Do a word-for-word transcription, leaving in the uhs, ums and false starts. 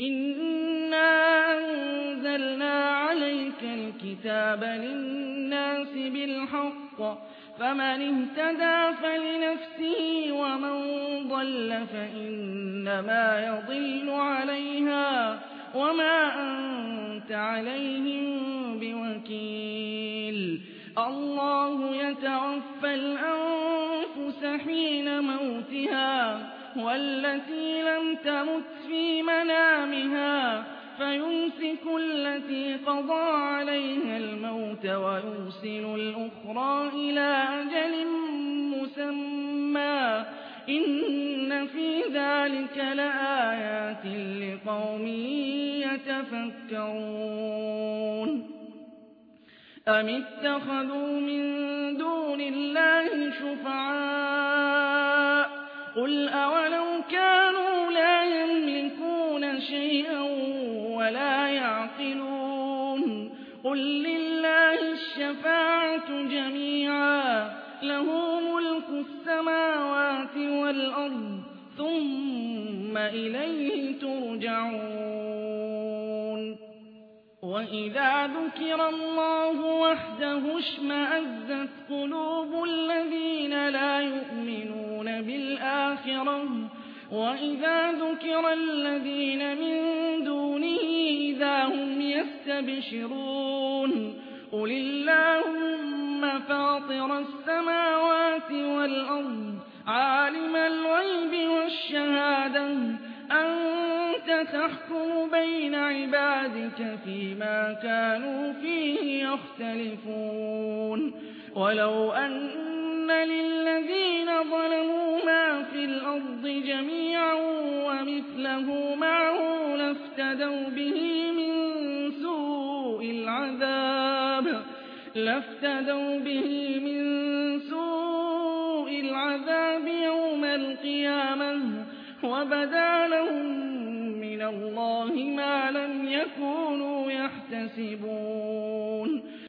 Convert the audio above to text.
إِنَّا أَنزَلْنَا عَلَيْكَ الْكِتَابَ لِلنَّاسِ بِالْحَقِّ فَمَنِ اهْتَدَىٰ فَلِنَفْسِهِ وَمَن ضَلَّ فَإِنَّمَا يَضِلُّ عَلَيْهَا وَمَا أَنتَ عَلَيْهِم بِوَكِيلٍ اللَّهُ يَتَوَفَّى الْأَنفُسَ حِينَ مَوْتِهَا وَالَّتِي لَمْ تَمُتْ فِي مَنَامِهَا فَيُمْسِكُ الَّتِي قَضَىٰ عَلَيْهَا الْمَوْتَ وَيُرْسِلُ الْأُخْرَىٰ إِلَىٰ أَجَلٍ مُّسَمًّى ۚ إِنَّ فِي ذَٰلِكَ لَآيَاتٍ لِّقَوْمٍ يَتَفَكَّرُونَ أَمِ اتَّخَذُوا مِن دُونِ اللَّهِ شُفَعَاءَ ۚ قُلْ أَوَلَوْ كَانُوا لَا يَمْلِكُونَ شَيْئًا وَلَا يَعْقِلُونَ قُل لِّلَّهِ الشَّفَاعَةُ جَمِيعًا ۖ لَّهُ مُلْكُ السَّمَاوَاتِ وَالْأَرْضِ ثُمَّ إِلَيْهِ تُرْجَعُونَ وَإِذَا ذُكِرَ اللَّهُ وَحْدَهُ اشْمَأَزَّتْ قُلُوبُ الَّذِينَ لَا يُؤْمِنُونَ بِالْآخِرَةِ وَإِذَا ذُكِرَ الَّذِينَ مِن دُونِهِ إِذَا هُمْ يَسْتَبْشِرُونَ قُلِ اللَّهُمَّ فَاطِرَ السَّمَاوَاتِ وَالْأَرْضِ عَالِمَ الْغَيْبِ وَالشَّهَادَةِ أَنتَ تَحْكُمُ بَيْنَ عِبَادِكَ فِيمَا كَانُوا فِيهِ يَخْتَلِفُونَ وَلَوْ أَنَّ لِلَّذِينَ ظَلَمُوا مَا فِي الْأَرْضِ جَمِيعًا وَمِثْلَهُ مَعَهُ لَافْتَدَوْا بِهِ مِن سُوءِ الْعَذَابِ لَافْتَدَوْا بِهِ مِن سُوءِ الْعَذَابِ يَوْمَ الْقِيَامَةِ وَبَدَا لَهُم مِّنَ اللَّهِ مَا لَمْ يَكُونُوا يَحْتَسِبُونَ